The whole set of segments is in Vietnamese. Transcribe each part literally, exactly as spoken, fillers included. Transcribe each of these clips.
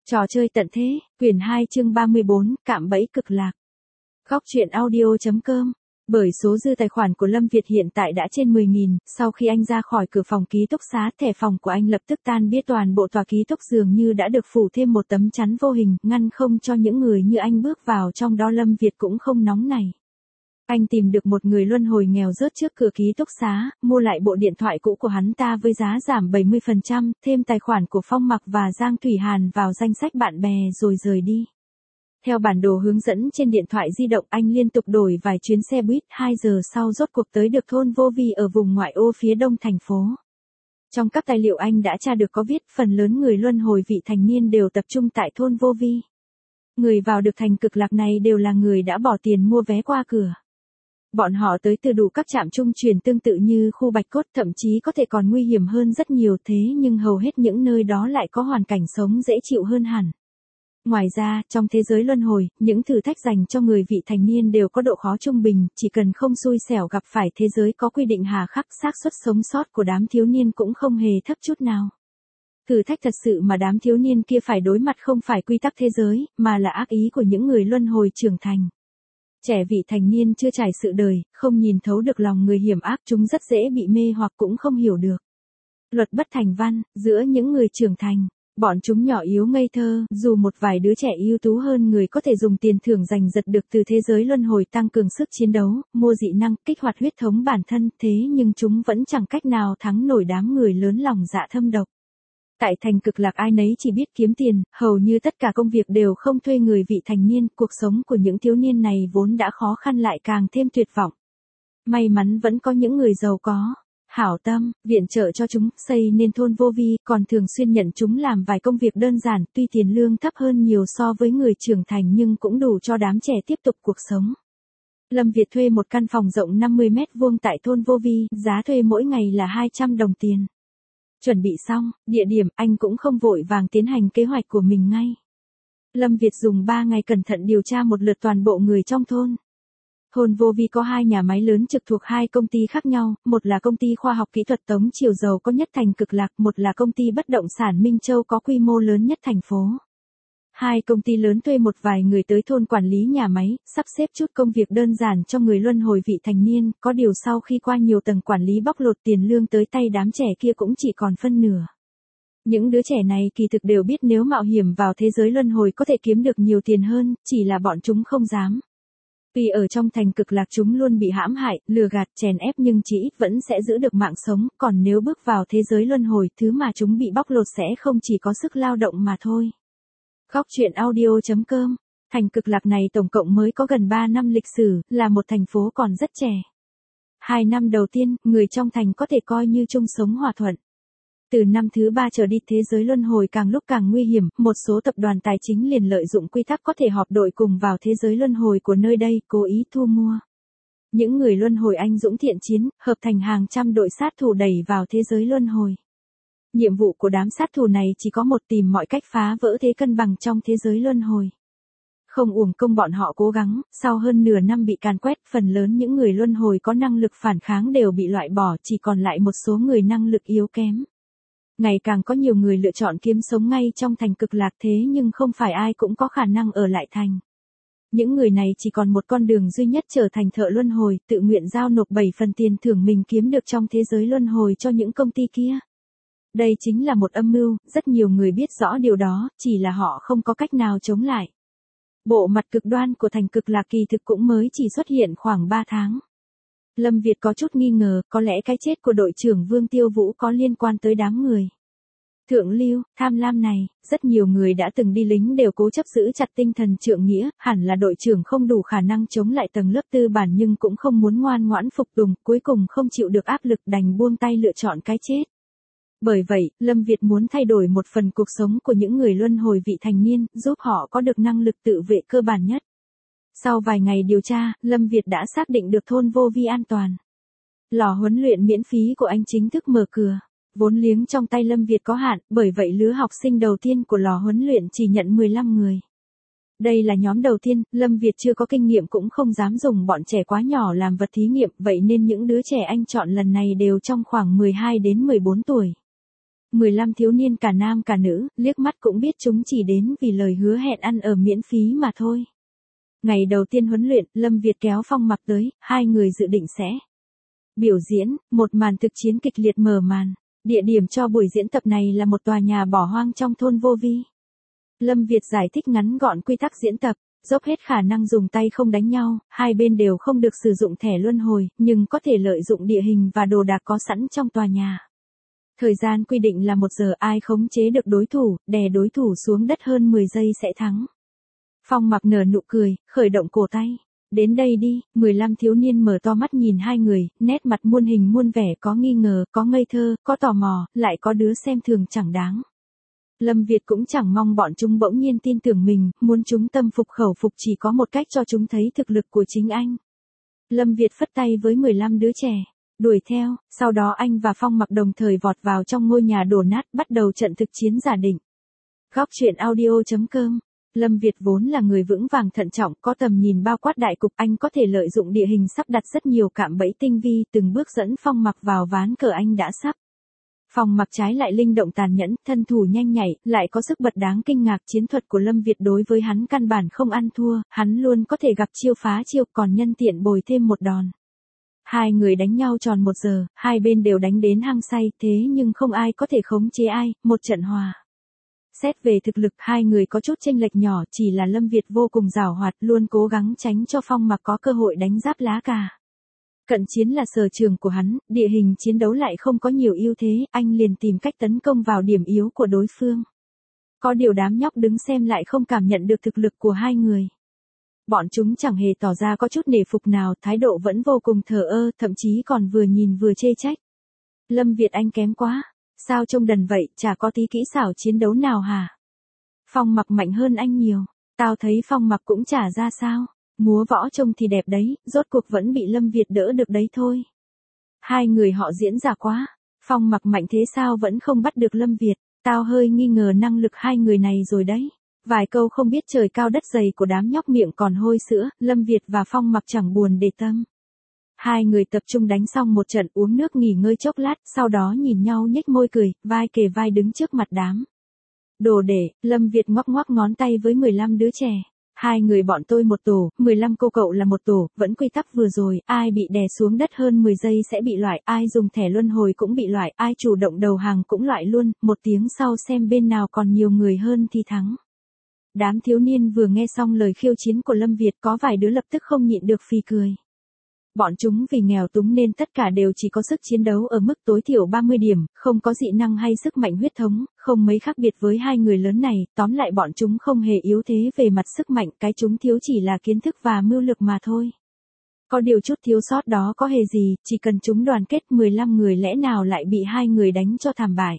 Trò chơi tận thế, quyển hai chương ba mươi bốn, cạm bẫy cực lạc. Góc truyện audio.com. Bởi số dư tài khoản của Lâm Việt hiện tại đã trên mười nghìn, sau khi anh ra khỏi cửa phòng ký túc xá, thẻ phòng của anh lập tức tan biết, toàn bộ tòa ký túc dường như đã được phủ thêm một tấm chắn vô hình, ngăn không cho những người như anh bước vào trong đó. Lâm Việt cũng không nóng này. Anh tìm được một người luân hồi nghèo rớt trước cửa ký túc xá, mua lại bộ điện thoại cũ của hắn ta với giá giảm bảy mươi phần trăm, thêm tài khoản của Phong Mặc và Giang Thủy Hàn vào danh sách bạn bè rồi rời đi. Theo bản đồ hướng dẫn trên điện thoại di động, anh liên tục đổi vài chuyến xe buýt, hai giờ sau rốt cuộc tới được thôn Vô Vi ở vùng ngoại ô phía đông thành phố. Trong các tài liệu anh đã tra được có viết phần lớn người luân hồi vị thành niên đều tập trung tại thôn Vô Vi. Người vào được thành cực lạc này đều là người đã bỏ tiền mua vé qua cửa. Bọn họ tới từ đủ các trạm trung chuyển tương tự như khu Bạch Cốt, thậm chí có thể còn nguy hiểm hơn rất nhiều, thế nhưng hầu hết những nơi đó lại có hoàn cảnh sống dễ chịu hơn hẳn. Ngoài ra, trong thế giới luân hồi, những thử thách dành cho người vị thành niên đều có độ khó trung bình, chỉ cần không xui xẻo gặp phải thế giới có quy định hà khắc, xác suất sống sót của đám thiếu niên cũng không hề thấp chút nào. Thử thách thật sự mà đám thiếu niên kia phải đối mặt không phải quy tắc thế giới, mà là ác ý của những người luân hồi trưởng thành. Trẻ vị thành niên chưa trải sự đời, không nhìn thấu được lòng người hiểm ác, chúng rất dễ bị mê hoặc cũng không hiểu được luật bất thành văn giữa những người trưởng thành. Bọn chúng nhỏ yếu ngây thơ, dù một vài đứa trẻ ưu tú hơn người có thể dùng tiền thưởng giành giật được từ thế giới luân hồi tăng cường sức chiến đấu, mua dị năng, kích hoạt huyết thống bản thân, thế nhưng chúng vẫn chẳng cách nào thắng nổi đám người lớn lòng dạ thâm độc. Tại thành cực lạc ai nấy chỉ biết kiếm tiền, hầu như tất cả công việc đều không thuê người vị thành niên, cuộc sống của những thiếu niên này vốn đã khó khăn lại càng thêm tuyệt vọng. May mắn vẫn có những người giàu có, hảo tâm, viện trợ cho chúng, xây nên thôn Vô Vi, còn thường xuyên nhận chúng làm vài công việc đơn giản, tuy tiền lương thấp hơn nhiều so với người trưởng thành nhưng cũng đủ cho đám trẻ tiếp tục cuộc sống. Lâm Việt thuê một căn phòng rộng năm mươi mét vuông tại thôn Vô Vi, giá thuê mỗi ngày là hai trăm đồng tiền. Chuẩn bị xong, địa điểm, anh cũng không vội vàng tiến hành kế hoạch của mình ngay. Lâm Việt dùng ba ngày cẩn thận điều tra một lượt toàn bộ người trong thôn. Thôn Vô Vi có hai nhà máy lớn trực thuộc hai công ty khác nhau, một là công ty khoa học kỹ thuật Tống Triều giàu có nhất thành cực lạc, một là công ty bất động sản Minh Châu có quy mô lớn nhất thành phố. Hai công ty lớn thuê một vài người tới thôn quản lý nhà máy, sắp xếp chút công việc đơn giản cho người luân hồi vị thành niên, có điều sau khi qua nhiều tầng quản lý bóc lột, tiền lương tới tay đám trẻ kia cũng chỉ còn phân nửa. Những đứa trẻ này kỳ thực đều biết nếu mạo hiểm vào thế giới luân hồi có thể kiếm được nhiều tiền hơn, chỉ là bọn chúng không dám. Vì ở trong thành cực lạc chúng luôn bị hãm hại, lừa gạt, chèn ép nhưng chỉ ít vẫn sẽ giữ được mạng sống, còn nếu bước vào thế giới luân hồi, thứ mà chúng bị bóc lột sẽ không chỉ có sức lao động mà thôi. Góc truyện audio.com. Thành cực lạc này tổng cộng mới có gần ba năm lịch sử, là một thành phố còn rất trẻ. Hai năm đầu tiên, người trong thành có thể coi như chung sống hòa thuận. Từ năm thứ ba trở đi, thế giới luân hồi càng lúc càng nguy hiểm, một số tập đoàn tài chính liền lợi dụng quy tắc có thể họp đội cùng vào thế giới luân hồi của nơi đây, cố ý thu mua. Những người luân hồi anh dũng thiện chiến, hợp thành hàng trăm đội sát thủ đẩy vào thế giới luân hồi. Nhiệm vụ của đám sát thủ này chỉ có một, tìm mọi cách phá vỡ thế cân bằng trong thế giới luân hồi. Không uổng công bọn họ cố gắng, sau hơn nửa năm bị càn quét, phần lớn những người luân hồi có năng lực phản kháng đều bị loại bỏ, chỉ còn lại một số người năng lực yếu kém. Ngày càng có nhiều người lựa chọn kiếm sống ngay trong thành cực lạc, thế nhưng không phải ai cũng có khả năng ở lại thành. Những người này chỉ còn một con đường duy nhất, trở thành thợ luân hồi, tự nguyện giao nộp bảy phần tiền thưởng mình kiếm được trong thế giới luân hồi cho những công ty kia. Đây chính là một âm mưu, rất nhiều người biết rõ điều đó, chỉ là họ không có cách nào chống lại. Bộ mặt cực đoan của thành cực lạc kỳ thực cũng mới chỉ xuất hiện khoảng ba tháng. Lâm Việt có chút nghi ngờ, có lẽ cái chết của đội trưởng Vương Tiêu Vũ có liên quan tới đám người thượng lưu, tham lam này. Rất nhiều người đã từng đi lính đều cố chấp giữ chặt tinh thần trượng nghĩa, hẳn là đội trưởng không đủ khả năng chống lại tầng lớp tư bản nhưng cũng không muốn ngoan ngoãn phục tùng, cuối cùng không chịu được áp lực đành buông tay lựa chọn cái chết. Bởi vậy, Lâm Việt muốn thay đổi một phần cuộc sống của những người luân hồi vị thành niên, giúp họ có được năng lực tự vệ cơ bản nhất. Sau vài ngày điều tra, Lâm Việt đã xác định được thôn Vô Vi an toàn. Lò huấn luyện miễn phí của anh chính thức mở cửa. Vốn liếng trong tay Lâm Việt có hạn, bởi vậy lứa học sinh đầu tiên của lò huấn luyện chỉ nhận mười lăm người. Đây là nhóm đầu tiên, Lâm Việt chưa có kinh nghiệm cũng không dám dùng bọn trẻ quá nhỏ làm vật thí nghiệm, vậy nên những đứa trẻ anh chọn lần này đều trong khoảng mười hai đến mười bốn tuổi. mười lăm thiếu niên cả nam cả nữ, liếc mắt cũng biết chúng chỉ đến vì lời hứa hẹn ăn ở miễn phí mà thôi. Ngày đầu tiên huấn luyện, Lâm Việt kéo Phong Mặc tới, hai người dự định sẽ biểu diễn, một màn thực chiến kịch liệt mở màn. Địa điểm cho buổi diễn tập này là một tòa nhà bỏ hoang trong thôn Vô Vi. Lâm Việt giải thích ngắn gọn quy tắc diễn tập, dốc hết khả năng dùng tay không đánh nhau, hai bên đều không được sử dụng thẻ luân hồi, nhưng có thể lợi dụng địa hình và đồ đạc có sẵn trong tòa nhà. Thời gian quy định là một giờ, ai khống chế được đối thủ, đè đối thủ xuống đất hơn mười giây sẽ thắng. Phong Mặc nở nụ cười, khởi động cổ tay. Đến đây đi, mười lăm thiếu niên mở to mắt nhìn hai người, nét mặt muôn hình muôn vẻ, có nghi ngờ, có ngây thơ, có tò mò, lại có đứa xem thường chẳng đáng. Lâm Việt cũng chẳng mong bọn chúng bỗng nhiên tin tưởng mình, muốn chúng tâm phục khẩu phục chỉ có một cách cho chúng thấy thực lực của chính anh. Lâm Việt phất tay với mười lăm đứa trẻ, đuổi theo, sau đó anh và Phong Mặc đồng thời vọt vào trong ngôi nhà đổ nát, bắt đầu trận thực chiến giả định. Góc truyện audio chấm com. Lâm Việt vốn là người vững vàng thận trọng, có tầm nhìn bao quát đại cục, anh có thể lợi dụng địa hình sắp đặt rất nhiều cạm bẫy tinh vi, từng bước dẫn Phong Mặc vào ván cờ anh đã sắp. Phong Mặc trái lại linh động tàn nhẫn, thân thủ nhanh nhạy, lại có sức bật đáng kinh ngạc, chiến thuật của Lâm Việt đối với hắn căn bản không ăn thua, hắn luôn có thể gặp chiêu phá chiêu, còn nhân tiện bồi thêm một đòn. Hai người đánh nhau tròn một giờ, hai bên đều đánh đến hăng say, thế nhưng không ai có thể khống chế ai, một trận hòa. Xét về thực lực, hai người có chút chênh lệch nhỏ, chỉ là Lâm Việt vô cùng giàu hoạt, luôn cố gắng tránh cho Phong Mặc có cơ hội đánh giáp lá cà. Cận chiến là sở trường của hắn, địa hình chiến đấu lại không có nhiều ưu thế, anh liền tìm cách tấn công vào điểm yếu của đối phương. Có điều đám nhóc đứng xem lại không cảm nhận được thực lực của hai người. Bọn chúng chẳng hề tỏ ra có chút nể phục nào, thái độ vẫn vô cùng thờ ơ, thậm chí còn vừa nhìn vừa chê trách. Lâm Việt anh kém quá. Sao trông đần vậy, chả có tí kỹ xảo chiến đấu nào hả? Phong Mặc mạnh hơn anh nhiều, tao thấy Phong Mặc cũng chả ra sao, múa võ trông thì đẹp đấy, rốt cuộc vẫn bị Lâm Việt đỡ được đấy thôi. Hai người họ diễn giả quá, Phong Mặc mạnh thế sao vẫn không bắt được Lâm Việt, tao hơi nghi ngờ năng lực hai người này rồi đấy. Vài câu không biết trời cao đất dày của đám nhóc miệng còn hôi sữa, Lâm Việt và Phong Mặc chẳng buồn để tâm. Hai người tập trung đánh xong một trận, uống nước nghỉ ngơi chốc lát, sau đó nhìn nhau nhếch môi cười, vai kề vai đứng trước mặt đám. Đồ để, Lâm Việt ngoắc ngoắc ngón tay với mười lăm đứa trẻ. Hai người bọn tôi một tổ, mười lăm cô cậu là một tổ, vẫn quy tắc vừa rồi, ai bị đè xuống đất hơn mười giây sẽ bị loại, ai dùng thẻ luân hồi cũng bị loại, ai chủ động đầu hàng cũng loại luôn, một tiếng sau xem bên nào còn nhiều người hơn thì thắng. Đám thiếu niên vừa nghe xong lời khiêu chiến của Lâm Việt, có vài đứa lập tức không nhịn được phì cười. Bọn chúng vì nghèo túng nên tất cả đều chỉ có sức chiến đấu ở mức tối thiểu ba mươi điểm, không có dị năng hay sức mạnh huyết thống, không mấy khác biệt với hai người lớn này, tóm lại bọn chúng không hề yếu thế về mặt sức mạnh, cái chúng thiếu chỉ là kiến thức và mưu lược mà thôi. Có điều chút thiếu sót đó có hề gì, chỉ cần chúng đoàn kết mười lăm người lẽ nào lại bị hai người đánh cho thảm bại.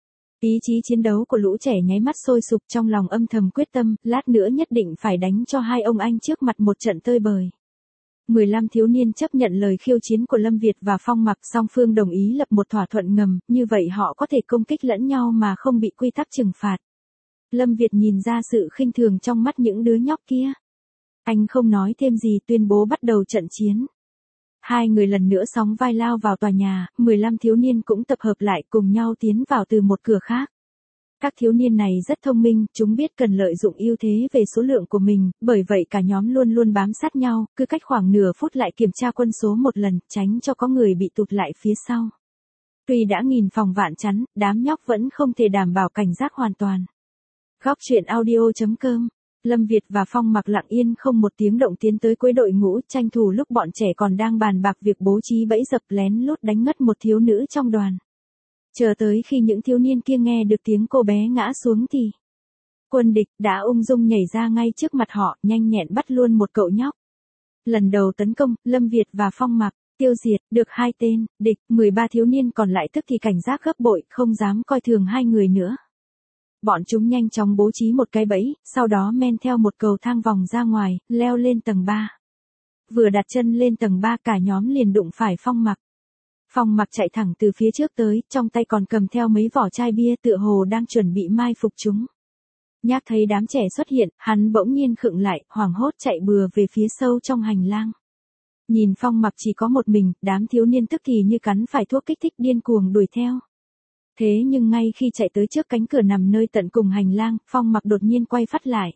Ý chí chiến đấu của lũ trẻ nháy mắt sôi sục, trong lòng âm thầm quyết tâm, lát nữa nhất định phải đánh cho hai ông anh trước mặt một trận tơi bời. mười lăm thiếu niên chấp nhận lời khiêu chiến của Lâm Việt và Phong Mặc, song phương đồng ý lập một thỏa thuận ngầm, như vậy họ có thể công kích lẫn nhau mà không bị quy tắc trừng phạt. Lâm Việt nhìn ra sự khinh thường trong mắt những đứa nhóc kia. Anh không nói thêm gì, tuyên bố bắt đầu trận chiến. Hai người lần nữa sóng vai lao vào tòa nhà, mười lăm thiếu niên cũng tập hợp lại cùng nhau tiến vào từ một cửa khác. Các thiếu niên này rất thông minh, chúng biết cần lợi dụng ưu thế về số lượng của mình, bởi vậy cả nhóm luôn luôn bám sát nhau, cứ cách khoảng nửa phút lại kiểm tra quân số một lần, tránh cho có người bị tụt lại phía sau. Tuy đã nghìn phòng vạn chắn, đám nhóc vẫn không thể đảm bảo cảnh giác hoàn toàn. Góc truyện audio chấm com. Lâm Việt và Phong Mặc lặng yên không một tiếng động tiến tới cuối đội ngũ, tranh thủ lúc bọn trẻ còn đang bàn bạc việc bố trí bẫy dập, lén lút đánh ngất một thiếu nữ trong đoàn. Chờ tới khi những thiếu niên kia nghe được tiếng cô bé ngã xuống thì quân địch đã ung dung nhảy ra ngay trước mặt họ, nhanh nhẹn bắt luôn một cậu nhóc. Lần đầu tấn công, Lâm Việt và Phong Mặc tiêu diệt được hai tên địch, mười ba thiếu niên còn lại tức thì cảnh giác gấp bội, không dám coi thường hai người nữa. Bọn chúng nhanh chóng bố trí một cái bẫy, sau đó men theo một cầu thang vòng ra ngoài, leo lên tầng ba. Vừa đặt chân lên tầng ba cả nhóm liền đụng phải Phong Mặc. Phong Mặc chạy thẳng từ phía trước tới, trong tay còn cầm theo mấy vỏ chai bia, tựa hồ đang chuẩn bị mai phục chúng. Nhác thấy đám trẻ xuất hiện, hắn bỗng nhiên khựng lại, hoảng hốt chạy bừa về phía sâu trong hành lang. Nhìn Phong Mặc chỉ có một mình, đám thiếu niên tức thì như cắn phải thuốc kích thích điên cuồng đuổi theo. Thế nhưng ngay khi chạy tới trước cánh cửa nằm nơi tận cùng hành lang, Phong Mặc đột nhiên quay phát lại.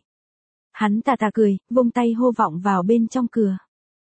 Hắn tà tà cười, vung tay hô vọng vào bên trong cửa.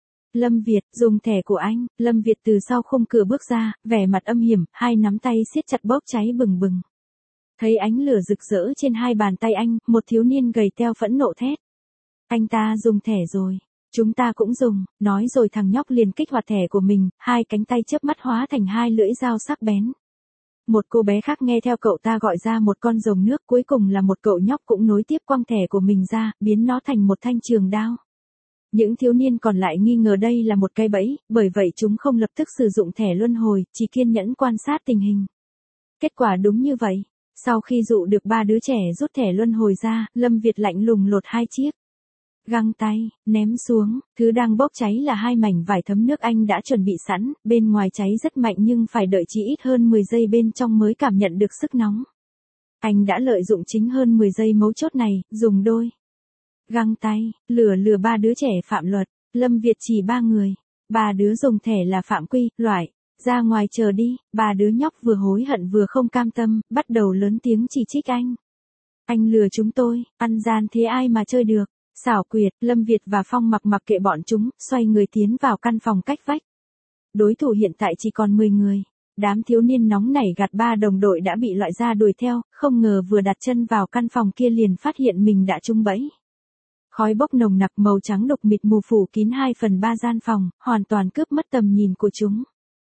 Lâm Việt, dùng thẻ của anh. Lâm Việt từ sau khung cửa bước ra, vẻ mặt âm hiểm, hai nắm tay siết chặt bốc cháy bừng bừng. Thấy ánh lửa rực rỡ trên hai bàn tay anh, một thiếu niên gầy teo phẫn nộ thét. Anh ta dùng thẻ rồi. Chúng ta cũng dùng. Nói rồi thằng nhóc liền kích hoạt thẻ của mình, hai cánh tay chớp mắt hóa thành hai lưỡi dao sắc bén. Một cô bé khác nghe theo cậu ta gọi ra một con rồng nước, cuối cùng là một cậu nhóc cũng nối tiếp quăng thẻ của mình ra, biến nó thành một thanh trường đao. Những thiếu niên còn lại nghi ngờ đây là một cái bẫy, bởi vậy chúng không lập tức sử dụng thẻ luân hồi, chỉ kiên nhẫn quan sát tình hình. Kết quả đúng như vậy. Sau khi dụ được ba đứa trẻ rút thẻ luân hồi ra, Lâm Việt lạnh lùng lột hai chiếc găng tay, ném xuống, thứ đang bốc cháy là hai mảnh vải thấm nước anh đã chuẩn bị sẵn, bên ngoài cháy rất mạnh nhưng phải đợi chỉ ít hơn mười giây bên trong mới cảm nhận được sức nóng. Anh đã lợi dụng chính hơn mười giây mấu chốt này, dùng đôi găng tay, lừa lừa ba đứa trẻ phạm luật. Lâm Việt chỉ ba người, ba đứa dùng thẻ là phạm quy, loại, ra ngoài chờ đi. Ba đứa nhóc vừa hối hận vừa không cam tâm, bắt đầu lớn tiếng chỉ trích anh. Anh lừa chúng tôi, ăn gian thế ai mà chơi được. Xảo quyệt, Lâm Việt và Phong Mặc mặc kệ bọn chúng, xoay người tiến vào căn phòng cách vách. Đối thủ hiện tại chỉ còn mười người. Đám thiếu niên nóng nảy gạt ba đồng đội đã bị loại ra đuổi theo, không ngờ vừa đặt chân vào căn phòng kia liền phát hiện mình đã trúng bẫy. Khói bốc nồng nặc màu trắng đục mịt mù phủ kín hai phần ba gian phòng, hoàn toàn cướp mất tầm nhìn của chúng.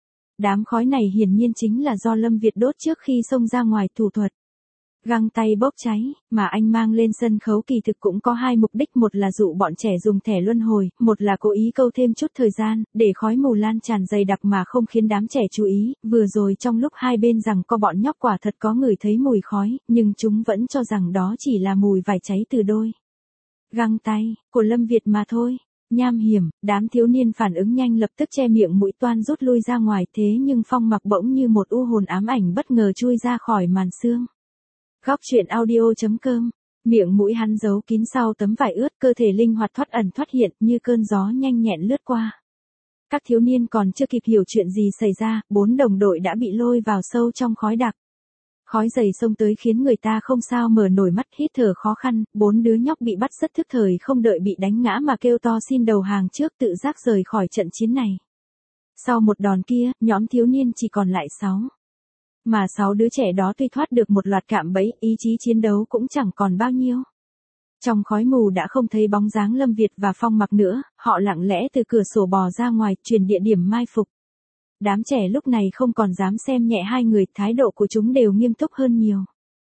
Đám khói này hiển nhiên chính là do Lâm Việt đốt trước khi xông ra ngoài thủ thuật. Găng tay bốc cháy, mà anh mang lên sân khấu kỳ thực cũng có hai mục đích, một là dụ bọn trẻ dùng thẻ luân hồi, một là cố ý câu thêm chút thời gian, để khói mù lan tràn dày đặc mà không khiến đám trẻ chú ý. Vừa rồi trong lúc hai bên rằng có bọn nhóc quả thật có ngửi thấy mùi khói, nhưng chúng vẫn cho rằng đó chỉ là mùi vải cháy từ đôi găng tay của Lâm Việt mà thôi. Nham hiểm, đám thiếu niên phản ứng nhanh lập tức che miệng mũi toan rút lui ra ngoài, thế nhưng Phong Mặc bỗng như một u hồn ám ảnh bất ngờ chui ra khỏi màn sương. Góc truyện audio chấm com, miệng mũi hắn giấu kín sau tấm vải ướt, cơ thể linh hoạt thoát ẩn thoát hiện như cơn gió nhanh nhẹn lướt qua. Các thiếu niên còn chưa kịp hiểu chuyện gì xảy ra, bốn đồng đội đã bị lôi vào sâu trong khói đặc. Khói dày xông tới khiến người ta không sao mở nổi mắt, hít thở khó khăn, bốn đứa nhóc bị bắt rất thức thời, không đợi bị đánh ngã mà kêu to xin đầu hàng trước, tự giác rời khỏi trận chiến này. Sau một đòn kia, nhóm thiếu niên chỉ còn lại sáu. Mà sáu đứa trẻ đó tuy thoát được một loạt cạm bẫy, ý chí chiến đấu cũng chẳng còn bao nhiêu. Trong khói mù đã không thấy bóng dáng Lâm Việt và Phong Mặc nữa, họ lặng lẽ từ cửa sổ bò ra ngoài, chuyển địa điểm mai phục. Đám trẻ lúc này không còn dám xem nhẹ hai người, thái độ của chúng đều nghiêm túc hơn nhiều.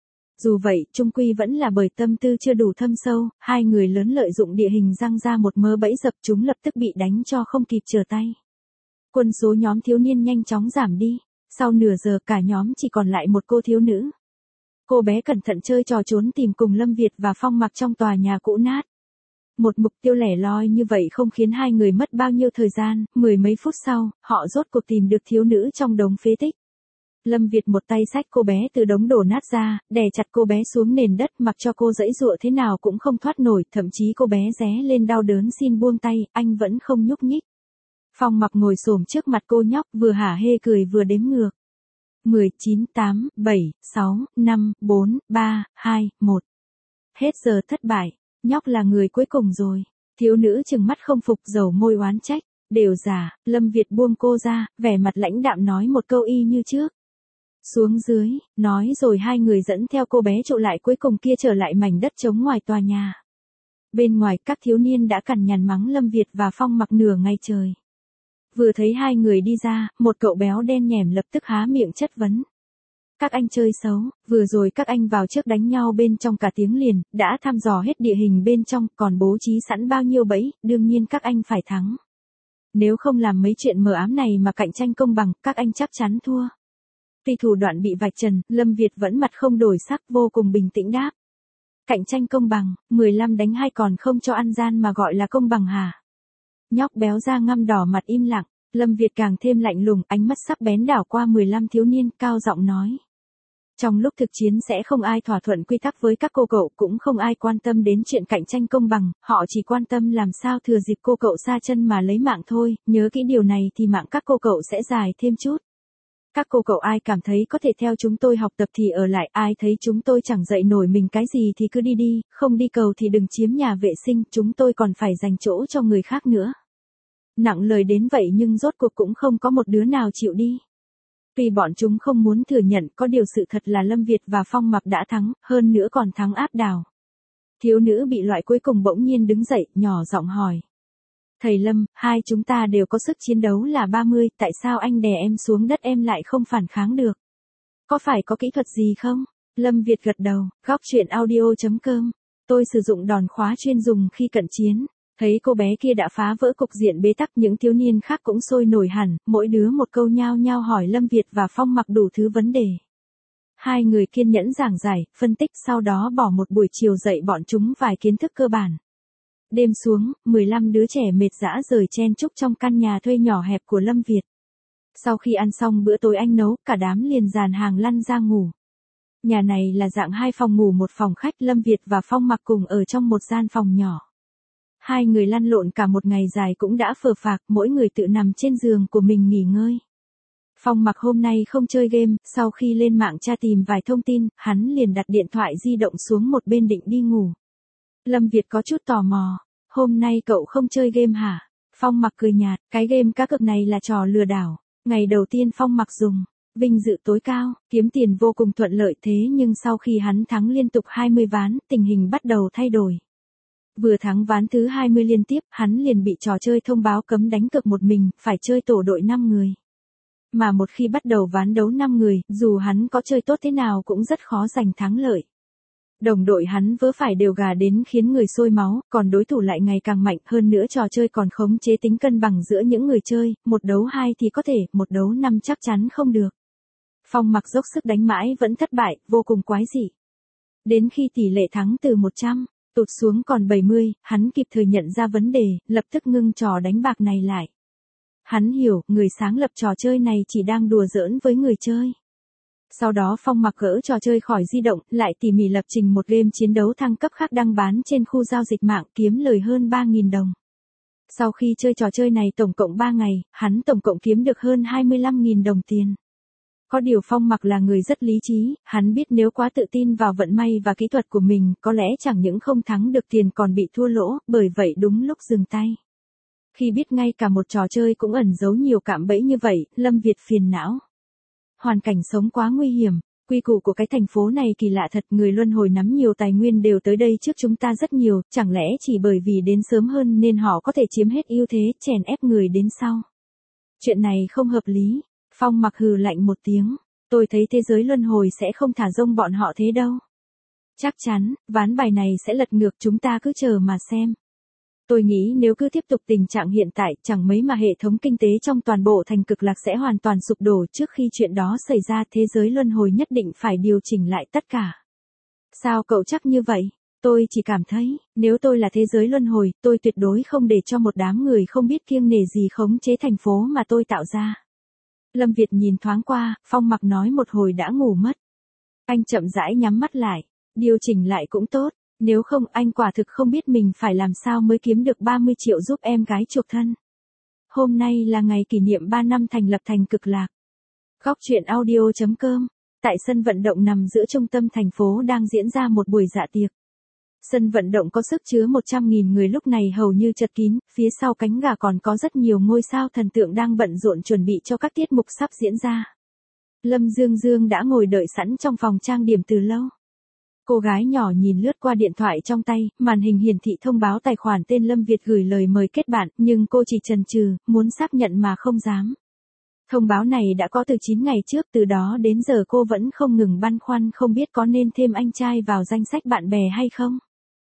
Dù vậy, chung quy vẫn là bởi tâm tư chưa đủ thâm sâu, hai người lớn lợi dụng địa hình răng ra một mớ bẫy dập, chúng lập tức bị đánh cho không kịp trở tay. Quân số nhóm thiếu niên nhanh chóng giảm đi. Sau nửa giờ cả nhóm chỉ còn lại một cô thiếu nữ. Cô bé cẩn thận chơi trò trốn tìm cùng Lâm Việt và Phong Mặc trong tòa nhà cũ nát. Một mục tiêu lẻ loi như vậy không khiến hai người mất bao nhiêu thời gian, mười mấy phút sau, họ rốt cuộc tìm được thiếu nữ trong đống phế tích. Lâm Việt một tay xách cô bé từ đống đổ nát ra, đè chặt cô bé xuống nền đất, mặc cho cô giãy giụa thế nào cũng không thoát nổi, thậm chí cô bé ré lên đau đớn xin buông tay, anh vẫn không nhúc nhích. Phong Mặc ngồi xổm trước mặt cô nhóc, vừa hả hê cười vừa đếm ngược. mười, chín, tám, bảy, sáu, năm, bốn, ba, hai, một. Hết giờ thất bại, nhóc là người cuối cùng rồi. Thiếu nữ trừng mắt không phục, dầu môi oán trách. Đều giả, Lâm Việt buông cô ra, vẻ mặt lãnh đạm nói một câu y như trước. Xuống dưới, nói rồi hai người dẫn theo cô bé trụ lại cuối cùng kia trở lại mảnh đất trống ngoài tòa nhà. Bên ngoài các thiếu niên đã cằn nhằn mắng Lâm Việt và Phong Mặc nửa ngày trời. Vừa thấy hai người đi ra, một cậu béo đen nhẻm lập tức há miệng chất vấn. Các anh chơi xấu, vừa rồi các anh vào trước đánh nhau bên trong cả tiếng liền, đã thăm dò hết địa hình bên trong, còn bố trí sẵn bao nhiêu bẫy, đương nhiên các anh phải thắng. Nếu không làm mấy chuyện mờ ám này mà cạnh tranh công bằng, các anh chắc chắn thua. Tuy thủ đoạn bị vạch trần, Lâm Việt vẫn mặt không đổi sắc, vô cùng bình tĩnh đáp. Cạnh tranh công bằng, mười lăm đánh hai còn không cho ăn gian mà gọi là công bằng hả? Nhóc béo da ngăm đỏ mặt im lặng, Lâm Việt càng thêm lạnh lùng, ánh mắt sắc bén đảo qua mười lăm thiếu niên, cao giọng nói. Trong lúc thực chiến sẽ không ai thỏa thuận quy tắc với các cô cậu, cũng không ai quan tâm đến chuyện cạnh tranh công bằng, họ chỉ quan tâm làm sao thừa dịp cô cậu xa chân mà lấy mạng thôi, nhớ kỹ điều này thì mạng các cô cậu sẽ dài thêm chút. Các cô cậu ai cảm thấy có thể theo chúng tôi học tập thì ở lại, ai thấy chúng tôi chẳng dạy nổi mình cái gì thì cứ đi đi, không đi cầu thì đừng chiếm nhà vệ sinh, chúng tôi còn phải dành chỗ cho người khác nữa. Nặng lời đến vậy nhưng rốt cuộc cũng không có một đứa nào chịu đi. Tuy bọn chúng không muốn thừa nhận, có điều sự thật là Lâm Việt và Phong Mặc đã thắng, hơn nữa còn thắng áp đảo. Thiếu nữ bị loại cuối cùng bỗng nhiên đứng dậy, nhỏ giọng hỏi. Thầy Lâm, hai chúng ta đều có sức chiến đấu là ba mươi, tại sao anh đè em xuống đất em lại không phản kháng được? Có phải có kỹ thuật gì không? Lâm Việt gật đầu, góc truyện audio.com. Tôi sử dụng đòn khóa chuyên dùng khi cận chiến. Thấy cô bé kia đã phá vỡ cục diện bế tắc, những thiếu niên khác cũng sôi nổi hẳn, mỗi đứa một câu nhao nhao hỏi Lâm Việt và Phong Mặc đủ thứ vấn đề. Hai người kiên nhẫn giảng giải, phân tích, sau đó bỏ một buổi chiều dạy bọn chúng vài kiến thức cơ bản. Đêm xuống, mười lăm đứa trẻ mệt dã rời chen chúc trong căn nhà thuê nhỏ hẹp của Lâm Việt. Sau khi ăn xong bữa tối anh nấu, cả đám liền dàn hàng lăn ra ngủ. Nhà này là dạng hai phòng ngủ một phòng khách, Lâm Việt và Phong Mặc cùng ở trong một gian phòng nhỏ. Hai người lăn lộn cả một ngày dài cũng đã phờ phạc, mỗi người tự nằm trên giường của mình nghỉ ngơi. Phong Mặc hôm nay không chơi game, sau khi lên mạng tra tìm vài thông tin, hắn liền đặt điện thoại di động xuống một bên định đi ngủ. Lâm Việt có chút tò mò, hôm nay cậu không chơi game hả? Phong Mặc cười nhạt, cái game cá cược này là trò lừa đảo. Ngày đầu tiên Phong Mặc dùng, vinh dự tối cao, kiếm tiền vô cùng thuận lợi, thế nhưng sau khi hắn thắng liên tục hai mươi ván, tình hình bắt đầu thay đổi. Vừa thắng ván thứ hai mươi liên tiếp, hắn liền bị trò chơi thông báo cấm đánh cược một mình, phải chơi tổ đội năm người. Mà một khi bắt đầu ván đấu năm người, dù hắn có chơi tốt thế nào cũng rất khó giành thắng lợi. Đồng đội hắn vớ phải đều gà đến khiến người sôi máu, còn đối thủ lại ngày càng mạnh, hơn nữa trò chơi còn khống chế tính cân bằng giữa những người chơi, một đấu hai thì có thể, một đấu năm chắc chắn không được. Phong Mặc dốc sức đánh mãi vẫn thất bại, vô cùng quái dị. Đến khi tỷ lệ thắng từ một trăm, tụt xuống còn bảy mươi, hắn kịp thời nhận ra vấn đề, lập tức ngưng trò đánh bạc này lại. Hắn hiểu, người sáng lập trò chơi này chỉ đang đùa giỡn với người chơi. Sau đó Phong Mặc gỡ trò chơi khỏi di động, lại tỉ mỉ lập trình một game chiến đấu thăng cấp khác đăng bán trên khu giao dịch mạng, kiếm lời hơn ba nghìn đồng. Sau khi chơi trò chơi này tổng cộng ba ngày, hắn tổng cộng kiếm được hơn hai mươi lăm nghìn đồng tiền. Có điều Phong Mặc là người rất lý trí, hắn biết nếu quá tự tin vào vận may và kỹ thuật của mình, có lẽ chẳng những không thắng được tiền còn bị thua lỗ, bởi vậy đúng lúc dừng tay. Khi biết ngay cả một trò chơi cũng ẩn giấu nhiều cạm bẫy như vậy, Lâm Việt phiền não. Hoàn cảnh sống quá nguy hiểm, quy củ của cái thành phố này kỳ lạ thật, người luân hồi nắm nhiều tài nguyên đều tới đây trước chúng ta rất nhiều, chẳng lẽ chỉ bởi vì đến sớm hơn nên họ có thể chiếm hết ưu thế, chèn ép người đến sau. Chuyện này không hợp lý. Phong Mặc hừ lạnh một tiếng, tôi thấy thế giới luân hồi sẽ không thả rông bọn họ thế đâu. Chắc chắn, ván bài này sẽ lật ngược, chúng ta cứ chờ mà xem. Tôi nghĩ nếu cứ tiếp tục tình trạng hiện tại, chẳng mấy mà hệ thống kinh tế trong toàn bộ thành Cực Lạc sẽ hoàn toàn sụp đổ. Trước khi chuyện đó xảy ra, thế giới luân hồi nhất định phải điều chỉnh lại tất cả. Sao cậu chắc như vậy? Tôi chỉ cảm thấy, nếu tôi là thế giới luân hồi, tôi tuyệt đối không để cho một đám người không biết kiêng nể gì khống chế thành phố mà tôi tạo ra. Lâm Việt nhìn thoáng qua, Phong Mặc nói một hồi đã ngủ mất. Anh chậm rãi nhắm mắt lại, điều chỉnh lại cũng tốt, nếu không anh quả thực không biết mình phải làm sao mới kiếm được ba mươi triệu giúp em gái chuộc thân. Hôm nay là ngày kỷ niệm ba năm thành lập thành Cực Lạc. Góc truyện audio.com, tại sân vận động nằm giữa trung tâm thành phố đang diễn ra một buổi dạ tiệc. Sân vận động có sức chứa một trăm nghìn người lúc này hầu như chật kín, phía sau cánh gà còn có rất nhiều ngôi sao thần tượng đang bận rộn chuẩn bị cho các tiết mục sắp diễn ra. Lâm Dương Dương đã ngồi đợi sẵn trong phòng trang điểm từ lâu. Cô gái nhỏ nhìn lướt qua điện thoại trong tay, màn hình hiển thị thông báo tài khoản tên Lâm Việt gửi lời mời kết bạn, nhưng cô chỉ chần chừ, muốn xác nhận mà không dám. Thông báo này đã có từ chín ngày trước, từ đó đến giờ cô vẫn không ngừng băn khoăn không biết có nên thêm anh trai vào danh sách bạn bè hay không.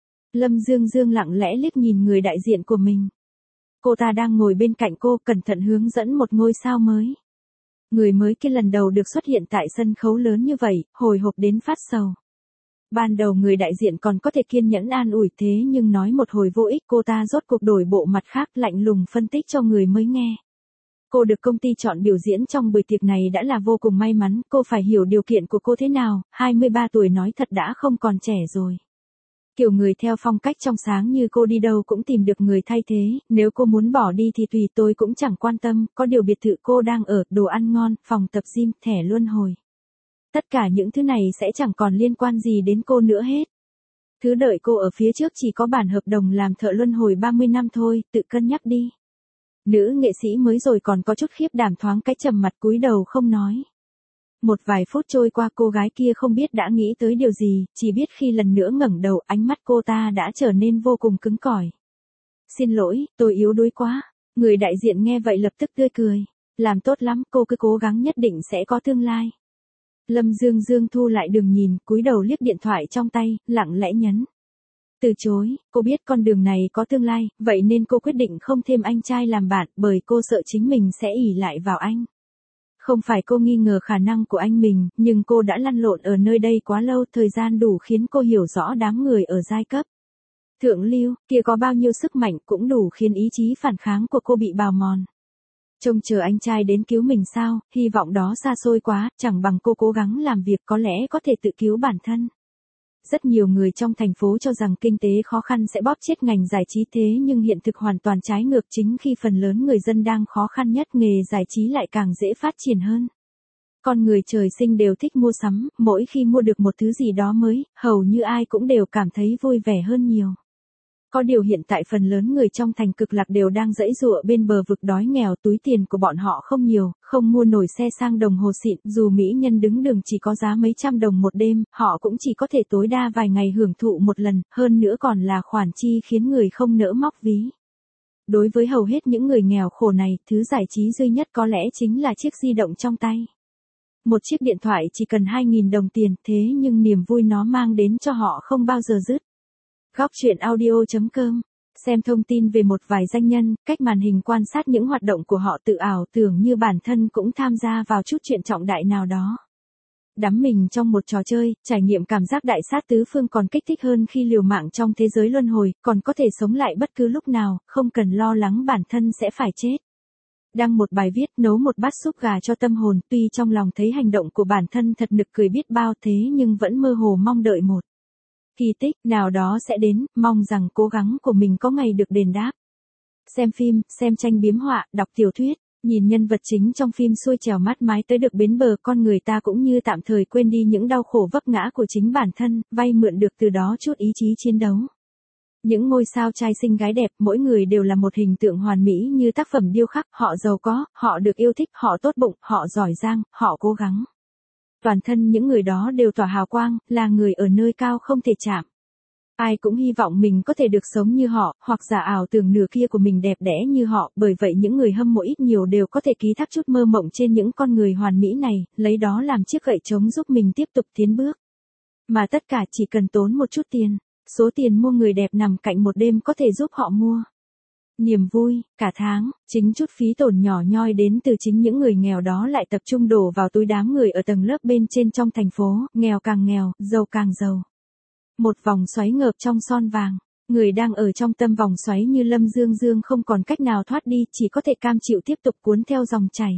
Lâm Dương Dương lặng lẽ liếc nhìn người đại diện của mình. Cô ta đang ngồi bên cạnh cô, cẩn thận hướng dẫn một ngôi sao mới. Người mới kia lần đầu được xuất hiện tại sân khấu lớn như vậy, hồi hộp đến phát sầu. Ban đầu người đại diện còn có thể kiên nhẫn an ủi, thế nhưng nói một hồi vô ích, cô ta rốt cuộc đổi bộ mặt khác, lạnh lùng phân tích cho người mới nghe. Cô được công ty chọn biểu diễn trong buổi tiệc này đã là vô cùng may mắn, cô phải hiểu điều kiện của cô thế nào, hai mươi ba tuổi nói thật đã không còn trẻ rồi. Kiểu người theo phong cách trong sáng như cô đi đâu cũng tìm được người thay thế, nếu cô muốn bỏ đi thì tùy tôi cũng chẳng quan tâm, có điều biệt thự cô đang ở, đồ ăn ngon, phòng tập gym, thẻ luân hồi. Tất cả những thứ này sẽ chẳng còn liên quan gì đến cô nữa hết. Thứ đợi cô ở phía trước chỉ có bản hợp đồng làm thợ luân hồi ba mươi năm thôi, tự cân nhắc đi. Nữ nghệ sĩ mới rồi còn có chút khiếp đảm thoáng cái trầm mặt cúi đầu không nói. Một vài phút trôi qua cô gái kia không biết đã nghĩ tới điều gì, chỉ biết khi lần nữa ngẩng đầu ánh mắt cô ta đã trở nên vô cùng cứng cỏi. Xin lỗi, tôi yếu đuối quá. Người đại diện nghe vậy lập tức tươi cười. Làm tốt lắm, cô cứ cố gắng nhất định sẽ có tương lai. Lâm Dương Dương thu lại đường nhìn, cúi đầu liếc điện thoại trong tay, lặng lẽ nhấn. Từ chối, cô biết con đường này có tương lai, vậy nên cô quyết định không thêm anh trai làm bạn bởi cô sợ chính mình sẽ ỷ lại vào anh. Không phải cô nghi ngờ khả năng của anh mình, nhưng cô đã lăn lộn ở nơi đây quá lâu, thời gian đủ khiến cô hiểu rõ đám người ở giai cấp thượng lưu kia có bao nhiêu sức mạnh, cũng đủ khiến ý chí phản kháng của cô bị bào mòn. Trông chờ anh trai đến cứu mình sao, hy vọng đó xa xôi quá, chẳng bằng cô cố gắng làm việc có lẽ có thể tự cứu bản thân. Rất nhiều người trong thành phố cho rằng kinh tế khó khăn sẽ bóp chết ngành giải trí, thế nhưng hiện thực hoàn toàn trái ngược, chính khi phần lớn người dân đang khó khăn nhất, nghề giải trí lại càng dễ phát triển hơn. Con người trời sinh đều thích mua sắm, mỗi khi mua được một thứ gì đó mới, hầu như ai cũng đều cảm thấy vui vẻ hơn nhiều. Có điều hiện tại phần lớn người trong thành cực lạc đều đang giãy giụa bên bờ vực đói nghèo, túi tiền của bọn họ không nhiều, không mua nổi xe sang đồng hồ xịn, dù mỹ nhân đứng đường chỉ có giá mấy trăm đồng một đêm, họ cũng chỉ có thể tối đa vài ngày hưởng thụ một lần, hơn nữa còn là khoản chi khiến người không nỡ móc ví. Đối với hầu hết những người nghèo khổ này, thứ giải trí duy nhất có lẽ chính là chiếc di động trong tay. Một chiếc điện thoại chỉ cần hai nghìn đồng tiền, thế nhưng niềm vui nó mang đến cho họ không bao giờ dứt. Góc truyện audio chấm com. Xem thông tin về một vài danh nhân, cách màn hình quan sát những hoạt động của họ, tự ảo tưởng như bản thân cũng tham gia vào chút chuyện trọng đại nào đó. Đắm mình trong một trò chơi, trải nghiệm cảm giác đại sát tứ phương còn kích thích hơn khi liều mạng trong thế giới luân hồi, còn có thể sống lại bất cứ lúc nào, không cần lo lắng bản thân sẽ phải chết. Đăng một bài viết nấu một bát súp gà cho tâm hồn, tuy trong lòng thấy hành động của bản thân thật nực cười biết bao, thế nhưng vẫn mơ hồ mong đợi một kỳ tích nào đó sẽ đến, mong rằng cố gắng của mình có ngày được đền đáp. Xem phim, xem tranh biếm họa, đọc tiểu thuyết, nhìn nhân vật chính trong phim xuôi trèo mát mái tới được bến bờ, con người ta cũng như tạm thời quên đi những đau khổ vấp ngã của chính bản thân, vay mượn được từ đó chút ý chí chiến đấu. Những ngôi sao trai xinh gái đẹp, mỗi người đều là một hình tượng hoàn mỹ như tác phẩm điêu khắc, họ giàu có, họ được yêu thích, họ tốt bụng, họ giỏi giang, họ cố gắng. Toàn thân những người đó đều tỏa hào quang, là người ở nơi cao không thể chạm. Ai cũng hy vọng mình có thể được sống như họ, hoặc giả ảo tưởng nửa kia của mình đẹp đẽ như họ, bởi vậy những người hâm mộ ít nhiều đều có thể ký thác chút mơ mộng trên những con người hoàn mỹ này, lấy đó làm chiếc gậy chống giúp mình tiếp tục tiến bước. Mà tất cả chỉ cần tốn một chút tiền. Số tiền mua người đẹp nằm cạnh một đêm có thể giúp họ mua niềm vui, cả tháng, chính chút phí tổn nhỏ nhoi đến từ chính những người nghèo đó lại tập trung đổ vào túi đám người ở tầng lớp bên trên trong thành phố, nghèo càng nghèo, giàu càng giàu. Một vòng xoáy ngợp trong son vàng, người đang ở trong tâm vòng xoáy như Lâm Dương Dương không còn cách nào thoát đi, chỉ có thể cam chịu tiếp tục cuốn theo dòng chảy.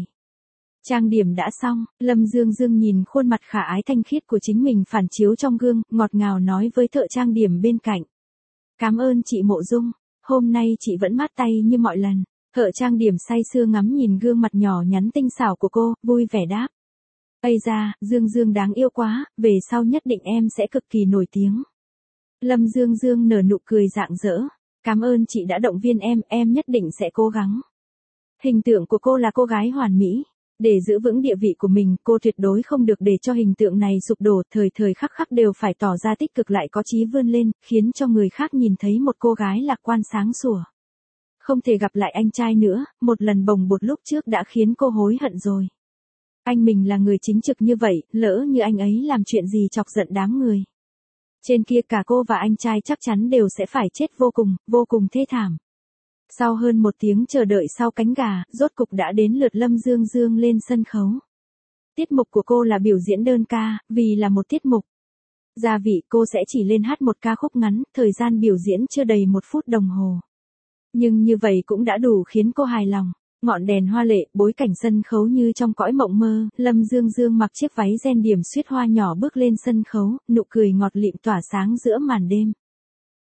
Trang điểm đã xong, Lâm Dương Dương nhìn khuôn mặt khả ái thanh khiết của chính mình phản chiếu trong gương, ngọt ngào nói với thợ trang điểm bên cạnh. Cảm ơn chị Mộ Dung, hôm nay chị vẫn mát tay như mọi lần. Thợ trang điểm say sưa ngắm nhìn gương mặt nhỏ nhắn tinh xảo của cô, vui vẻ đáp. Ây da, Dương Dương đáng yêu quá, về sau nhất định em sẽ cực kỳ nổi tiếng. Lâm Dương Dương nở nụ cười rạng rỡ. Cảm ơn chị đã động viên em, em nhất định sẽ cố gắng. Hình tượng của cô là cô gái hoàn mỹ. Để giữ vững địa vị của mình, cô tuyệt đối không được để cho hình tượng này sụp đổ, thời thời khắc khắc đều phải tỏ ra tích cực lại có chí vươn lên, khiến cho người khác nhìn thấy một cô gái lạc quan sáng sủa. Không thể gặp lại anh trai nữa, một lần bồng bột lúc trước đã khiến cô hối hận rồi. Anh mình là người chính trực như vậy, lỡ như anh ấy làm chuyện gì chọc giận đám người. Trên kia cả cô và anh trai chắc chắn đều sẽ phải chết vô cùng, vô cùng thê thảm. Sau hơn một tiếng chờ đợi sau cánh gà, rốt cục đã đến lượt Lâm Dương Dương lên sân khấu. Tiết mục của cô là biểu diễn đơn ca, vì là một tiết mục gia vị cô sẽ chỉ lên hát một ca khúc ngắn, thời gian biểu diễn chưa đầy một phút đồng hồ. Nhưng như vậy cũng đã đủ khiến cô hài lòng. Ngọn đèn hoa lệ, bối cảnh sân khấu như trong cõi mộng mơ, Lâm Dương Dương mặc chiếc váy ren điểm xuyết hoa nhỏ bước lên sân khấu, nụ cười ngọt lịm tỏa sáng giữa màn đêm.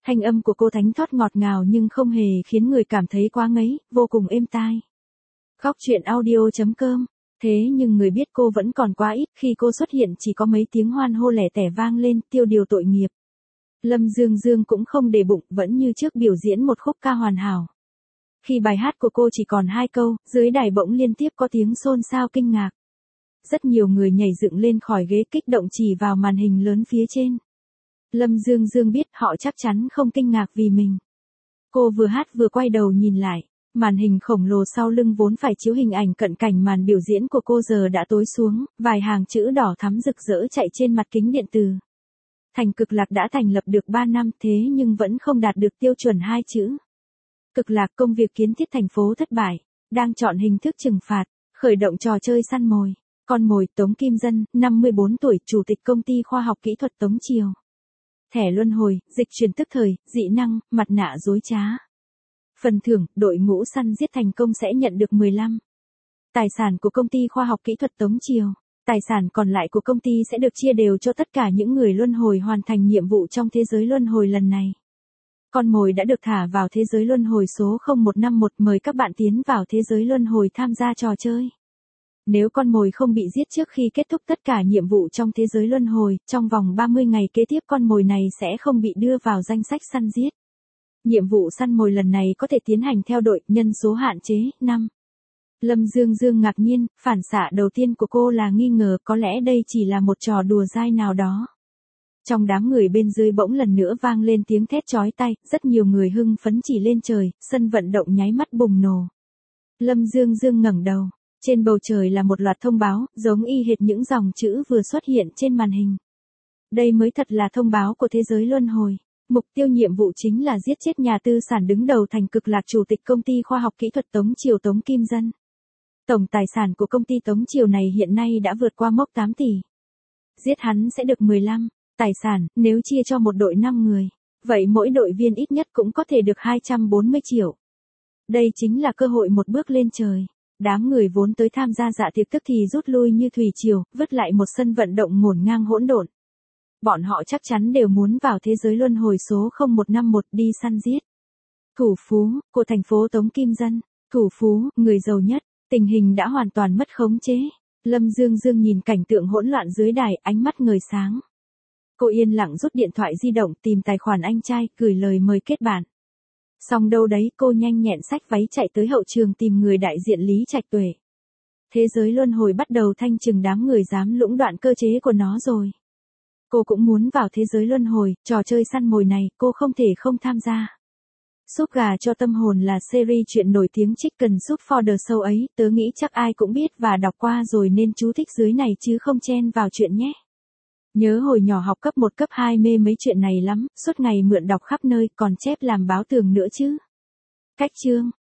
Thanh âm của cô thánh thót ngọt ngào nhưng không hề khiến người cảm thấy quá ngấy, vô cùng êm tai. Khóc chuyện audio chấm com. Thế nhưng người biết cô vẫn còn quá ít, khi cô xuất hiện chỉ có mấy tiếng hoan hô lẻ tẻ vang lên, tiêu điều tội nghiệp. Lâm Dương Dương cũng không để bụng, vẫn như trước biểu diễn một khúc ca hoàn hảo. Khi bài hát của cô chỉ còn hai câu, dưới đài bỗng liên tiếp có tiếng xôn xao kinh ngạc. Rất nhiều người nhảy dựng lên khỏi ghế kích động chỉ vào màn hình lớn phía trên. Lâm Dương Dương biết họ chắc chắn không kinh ngạc vì mình. Cô vừa hát vừa quay đầu nhìn lại. Màn hình khổng lồ sau lưng vốn phải chiếu hình ảnh cận cảnh màn biểu diễn của cô giờ đã tối xuống, vài hàng chữ đỏ thắm rực rỡ chạy trên mặt kính điện tử. Thành Cực Lạc đã thành lập được ba năm thế nhưng vẫn không đạt được tiêu chuẩn hai chữ. Cực Lạc công việc kiến thiết thành phố thất bại, đang chọn hình thức trừng phạt, khởi động trò chơi săn mồi. Con mồi Tống Kim Dân, năm mươi bốn tuổi, chủ tịch công ty khoa học kỹ thuật Tống Triều. Thẻ luân hồi, dịch chuyển tức thời, dị năng, mặt nạ dối trá. Phần thưởng, đội ngũ săn giết thành công sẽ nhận được mười lăm. Tài sản của công ty khoa học kỹ thuật Tống Triều. Tài sản còn lại của công ty sẽ được chia đều cho tất cả những người luân hồi hoàn thành nhiệm vụ trong thế giới luân hồi lần này. Con mồi đã được thả vào thế giới luân hồi số không một năm một, mời các bạn tiến vào thế giới luân hồi tham gia trò chơi. Nếu con mồi không bị giết trước khi kết thúc tất cả nhiệm vụ trong thế giới luân hồi, trong vòng ba mươi ngày kế tiếp con mồi này sẽ không bị đưa vào danh sách săn giết. Nhiệm vụ săn mồi lần này có thể tiến hành theo đội, nhân số hạn chế, năm. Lâm Dương Dương ngạc nhiên, phản xạ đầu tiên của cô là nghi ngờ có lẽ đây chỉ là một trò đùa dai nào đó. Trong đám người bên dưới bỗng lần nữa vang lên tiếng thét chói tai, rất nhiều người hưng phấn chỉ lên trời, sân vận động nháy mắt bùng nổ. Lâm Dương Dương ngẩng đầu, trên bầu trời là một loạt thông báo, giống y hệt những dòng chữ vừa xuất hiện trên màn hình. Đây mới thật là thông báo của thế giới luân hồi. Mục tiêu nhiệm vụ chính là giết chết nhà tư sản đứng đầu Thành Cực Lạc chủ tịch công ty khoa học kỹ thuật Tống Triều Tống Kim Dân. Tổng tài sản của công ty Tống Triều này hiện nay đã vượt qua mốc tám tỷ. Giết hắn sẽ được mười lăm. Tài sản, nếu chia cho một đội năm người, vậy mỗi đội viên ít nhất cũng có thể được hai trăm bốn mươi triệu. Đây chính là cơ hội một bước lên trời. Đám người vốn tới tham gia dạ tiệc tức thì rút lui như thủy triều, vứt lại một sân vận động ngổn ngang hỗn độn. Bọn họ chắc chắn đều muốn vào thế giới luân hồi số không một năm một đi săn giết. Thủ phú, của thành phố Tống Kim Dân. Thủ phú, người giàu nhất. Tình hình đã hoàn toàn mất khống chế. Lâm Dương Dương nhìn cảnh tượng hỗn loạn dưới đài, ánh mắt ngời sáng. Cô yên lặng rút điện thoại di động tìm tài khoản anh trai, gửi lời mời kết bạn. Xong đâu đấy cô nhanh nhẹn xách váy chạy tới hậu trường tìm người đại diện Lý Trạch Tuệ. Thế giới luân hồi bắt đầu thanh trừng đám người dám lũng đoạn cơ chế của nó rồi. Cô cũng muốn vào thế giới luân hồi, trò chơi săn mồi này, cô không thể không tham gia. Súp gà cho tâm hồn là series chuyện nổi tiếng Chicken Soup for the Soul ấy, tớ nghĩ chắc ai cũng biết và đọc qua rồi nên chú thích dưới này chứ không chen vào chuyện nhé. Nhớ hồi nhỏ học cấp một cấp hai mê mấy chuyện này lắm, suốt ngày mượn đọc khắp nơi, còn chép làm báo tường nữa chứ. Cách chương